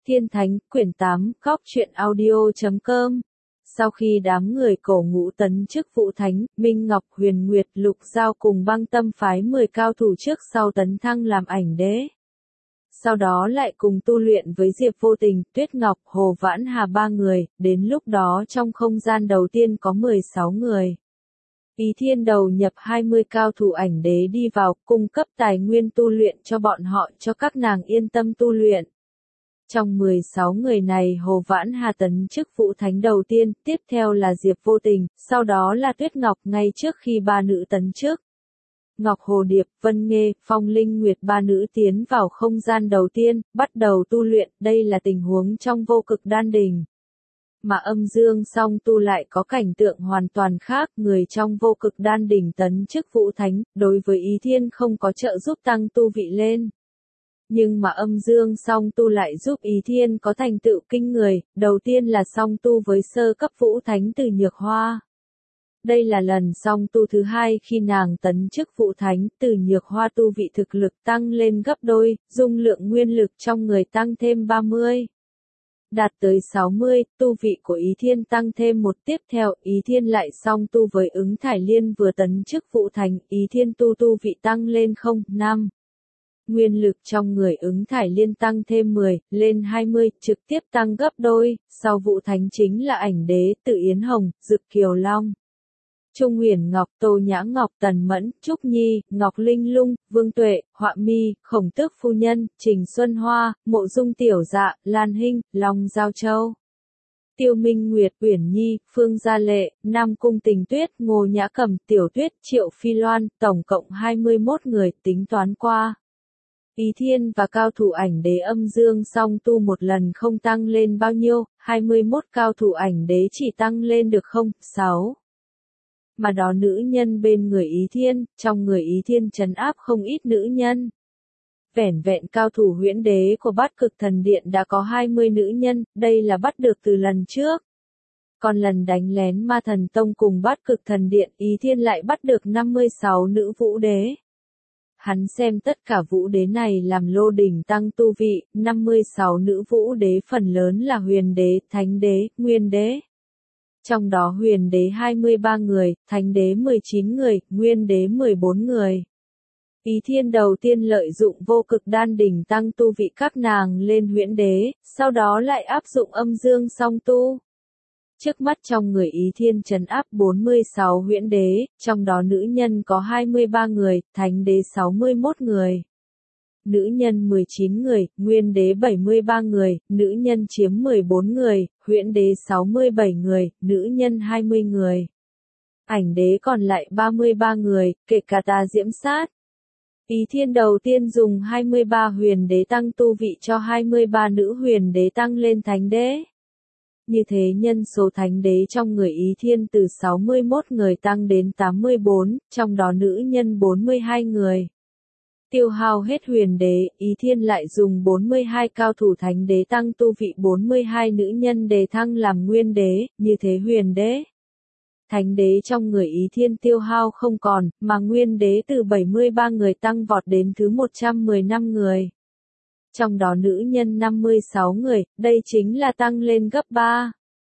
Thiên Thánh, quyển 8, Góc truyện audio.com. Sau khi đám người cổ ngũ tấn chức Vũ Thánh, Minh Ngọc, Huyền Nguyệt, Lục Giao cùng Băng Tâm phái 10 cao thủ trước sau tấn thăng làm ảnh đế. Sau đó lại cùng tu luyện với Diệp Vô Tình, Tuyết Ngọc, Hồ Vãn Hà 3 người, đến lúc đó trong không gian đầu tiên có 16 người. Ý Thiên đầu nhập 20 cao thủ ảnh đế đi vào, cung cấp tài nguyên tu luyện cho bọn họ cho các nàng yên tâm tu luyện. Trong 16 người này Hồ Vãn Hà tấn chức Vũ Thánh đầu tiên, tiếp theo là Diệp Vô Tình, sau đó là Tuyết Ngọc ngay trước khi ba nữ tấn chức. Ngọc Hồ Điệp, Vân Nghê, Phong Linh Nguyệt ba nữ tiến vào không gian đầu tiên, bắt đầu tu luyện, đây là tình huống trong vô cực đan đỉnh. Mà Âm Dương Song Tu lại có cảnh tượng hoàn toàn khác, người trong vô cực đan đỉnh tấn chức Vũ Thánh, đối với Ý Thiên không có trợ giúp tăng tu vị lên. Nhưng mà Âm Dương Song Tu lại giúp Ý Thiên có thành tựu kinh người, đầu tiên là song tu với sơ cấp Vũ Thánh từ Nhược Hoa. Đây là lần song tu thứ hai khi nàng tấn chức Vũ Thánh, từ Nhược Hoa tu vị thực lực tăng lên gấp đôi, dung lượng nguyên lực trong người tăng thêm 30. Đạt tới 60, tu vị của Ý Thiên tăng thêm một tiếp theo, Ý Thiên lại song tu với Ứng Thải Liên vừa tấn chức Vũ Thánh, Ý Thiên tu vị tăng lên 0,5. Nguyên lực trong người Ứng Thải Liên tăng thêm 10, lên 20, trực tiếp tăng gấp đôi, sau Vũ Thánh chính là ảnh đế, Tự Yến Hồng, Dực Kiều Long. Trung Huyền Ngọc, Tô Nhã Ngọc, Tần Mẫn, Trúc Nhi, Ngọc Linh Lung, Vương Tuệ, Họa Mi, Khổng Tước Phu Nhân, Trình Xuân Hoa, Mộ Dung Tiểu Dạ, Lan Hinh, Long Giao Châu. Tiêu Minh Nguyệt, Uyển Nhi, Phương Gia Lệ, Nam Cung Tình Tuyết, Ngô Nhã Cẩm, Tiểu Tuyết, Triệu Phi Loan, tổng cộng 21 người, tính toán qua. Ý Thiên và cao thủ ảnh đế Âm Dương Song Tu một lần không tăng lên bao nhiêu, 21 cao thủ ảnh đế chỉ tăng lên được 0,6. Mà đó nữ nhân bên người Ý Thiên, trong người Ý Thiên trấn áp không ít nữ nhân. Vẻn vẹn cao thủ huyễn đế của Bát Cực Thần Điện đã có 20 nữ nhân, đây là bắt được từ lần trước. Còn lần đánh lén Ma Thần Tông cùng Bát Cực Thần Điện, Ý Thiên lại bắt được 56 nữ vũ đế. Hắn xem tất cả vũ đế này làm lô đỉnh tăng tu vị, 56 nữ vũ đế phần lớn là huyền đế, thánh đế, nguyên đế. Trong đó huyền đế 23 người, thánh đế 19 người, nguyên đế 14 người. Ý Thiên đầu tiên lợi dụng vô cực đan đỉnh tăng tu vị các nàng lên huyễn đế, sau đó lại áp dụng Âm Dương Song Tu. Trước mắt trong người Ý Thiên trấn áp 46 huyễn đế, trong đó nữ nhân có 23 người, thánh đế 61 người. Nữ nhân 19 người, nguyên đế 73 người, nữ nhân chiếm 14 người, huyễn đế 67 người, nữ nhân 20 người. Ảnh đế còn lại 33 người, kể cả Tà Diễm Sát. Ý Thiên đầu tiên dùng 23 huyền đế tăng tu vị cho 23 nữ huyền đế tăng lên thánh đế. Như thế nhân số thánh đế trong người Ý Thiên từ 61 người tăng đến 84, trong đó nữ nhân 42 người. Tiêu hao hết huyền đế, Ý Thiên lại dùng 42 cao thủ thánh đế tăng tu vị 42 nữ nhân đề thăng làm nguyên đế, như thế huyền đế. Thánh đế trong người Ý Thiên tiêu hao không còn, mà nguyên đế từ 73 người tăng vọt đến thứ 115 người. Trong đó nữ nhân 56 người, đây chính là tăng lên gấp 3.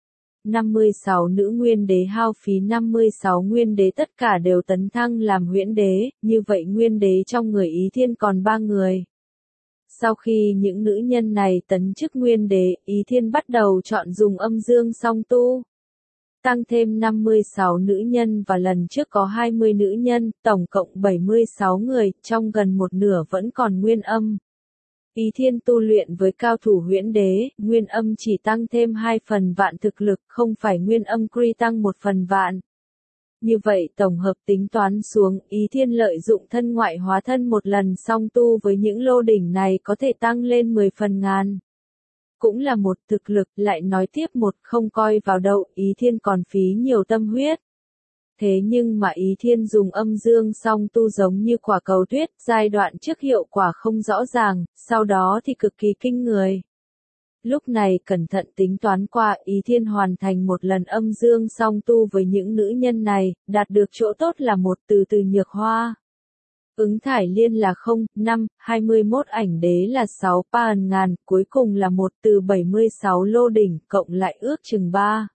56 nữ nguyên đế hao phí 56 nguyên đế tất cả đều tấn thăng làm huyễn đế, như vậy nguyên đế trong người Ý Thiên còn 3 người. Sau khi những nữ nhân này tấn chức nguyên đế, Ý Thiên bắt đầu chọn dùng Âm Dương Song Tu. Tăng thêm 56 nữ nhân và lần trước có 20 nữ nhân, tổng cộng 76 người, trong gần một nửa vẫn còn nguyên âm. Ý Thiên tu luyện với cao thủ huyễn đế, nguyên âm chỉ tăng thêm 2 phần vạn thực lực, không phải nguyên âm Kri tăng 1 phần vạn. Như vậy tổng hợp tính toán xuống, Ý Thiên lợi dụng thân ngoại hóa thân một lần song tu với những lô đỉnh này có thể tăng lên 10 phần ngàn. Cũng là một thực lực, lại nói tiếp một không coi vào đâu, Ý Thiên còn phí nhiều tâm huyết. Thế nhưng mà Ý Thiên dùng Âm Dương Song Tu giống như quả cầu tuyết, giai đoạn trước hiệu quả không rõ ràng, sau đó thì cực kỳ kinh người. Lúc này cẩn thận tính toán qua, Ý Thiên hoàn thành một lần Âm Dương Song Tu với những nữ nhân này, đạt được chỗ tốt là một từ Nhược Hoa. Ứng thải liên là 0, 5, 21 ảnh đế là 6 pan ngàn, cuối cùng là 1 từ 76 lô đỉnh, cộng lại ước chừng 3.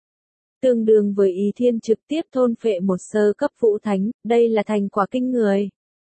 Tương đương với Ý Thiên trực tiếp thôn phệ một sơ cấp vũ thánh, đây là thành quả kinh người.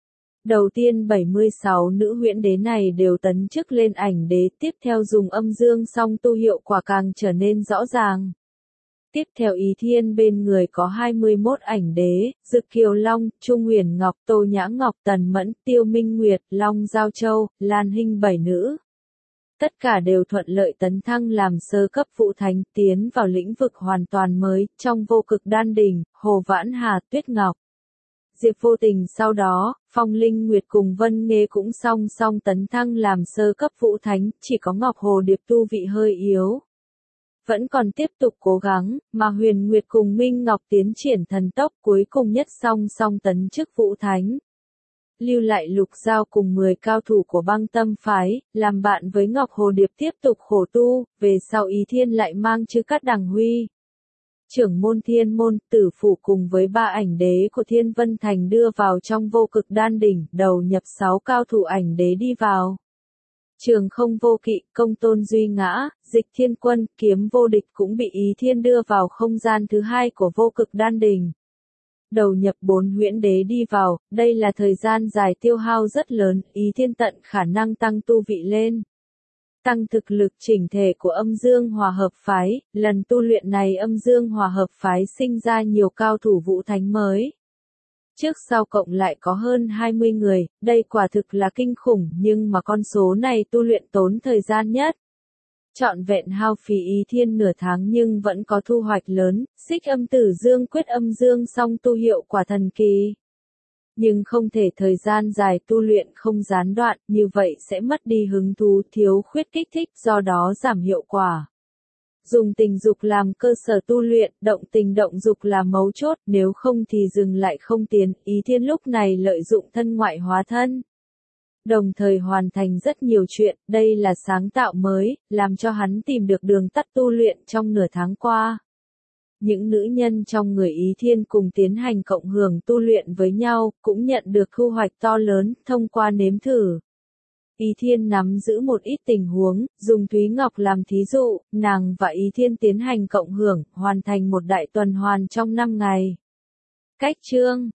Đầu tiên 76 nữ huyễn đế này đều tấn chức lên ảnh đế, tiếp theo dùng âm dương song tu hiệu quả càng trở nên rõ ràng. Tiếp theo Ý Thiên bên người có 21 ảnh đế, Dực Kiều Long, Trung Huyền Ngọc, Tô Nhã Ngọc, Tần Mẫn, Tiêu Minh Nguyệt, Long Giao Châu, Lan Hinh 7 nữ. Tất cả đều thuận lợi tấn thăng làm sơ cấp vũ thánh, tiến vào lĩnh vực hoàn toàn mới, trong vô cực đan đỉnh, Hồ Vãn Hà, Tuyết Ngọc. Diệp Vô Tình sau đó, Phong Linh Nguyệt cùng Vân Nghê cũng song song tấn thăng làm sơ cấp vũ thánh, chỉ có Ngọc Hồ Điệp tu vị hơi yếu. Vẫn còn tiếp tục cố gắng, mà Huyền Nguyệt cùng Minh Ngọc tiến triển thần tốc cuối cùng nhất song song tấn chức vũ thánh. Lưu lại Lục Giao cùng 10 cao thủ của Băng Tâm phái, làm bạn với Ngọc Hồ Điệp tiếp tục khổ tu, về sau Ý Thiên lại mang Chư Cát Đằng Huy. Trưởng môn Thiên môn, Tử Phủ cùng với 3 ảnh đế của Thiên Vân Thành đưa vào trong vô cực đan đỉnh, đầu nhập 6 cao thủ ảnh đế đi vào. Trường Không Vô Kỵ, Công Tôn Duy Ngã, Dịch Thiên Quân, Kiếm Vô Địch cũng bị Ý Thiên đưa vào không gian thứ 2 của vô cực đan đỉnh. Đầu nhập 4 huyễn đế đi vào, đây là thời gian dài tiêu hao rất lớn, Ý Thiên tận khả năng tăng tu vị lên. Tăng thực lực chỉnh thể của Âm Dương Hòa Hợp phái, lần tu luyện này Âm Dương Hòa Hợp phái sinh ra nhiều cao thủ vũ thánh mới. Trước sau cộng lại có hơn 20 người, đây quả thực là kinh khủng nhưng mà con số này tu luyện tốn thời gian nhất. Trọn vẹn hao phí Ý Thiên nửa tháng nhưng vẫn có thu hoạch lớn, Xích Âm Tử Dương quyết âm dương song tu hiệu quả thần kỳ. Nhưng không thể thời gian dài tu luyện không gián đoạn, như vậy sẽ mất đi hứng thú, thiếu khuyết kích thích, do đó giảm hiệu quả. Dùng tình dục làm cơ sở tu luyện, động tình động dục là mấu chốt, nếu không thì dừng lại không tiến, Ý Thiên lúc này lợi dụng thân ngoại hóa thân. Đồng thời hoàn thành rất nhiều chuyện, đây là sáng tạo mới, làm cho hắn tìm được đường tắt tu luyện trong nửa tháng qua. Những nữ nhân trong người Ý Thiên cùng tiến hành cộng hưởng tu luyện với nhau, cũng nhận được thu hoạch to lớn, thông qua nếm thử. Ý Thiên nắm giữ một ít tình huống, dùng Thúy Ngọc làm thí dụ, nàng và Ý Thiên tiến hành cộng hưởng, hoàn thành một đại tuần hoàn trong 5 ngày. Cách chương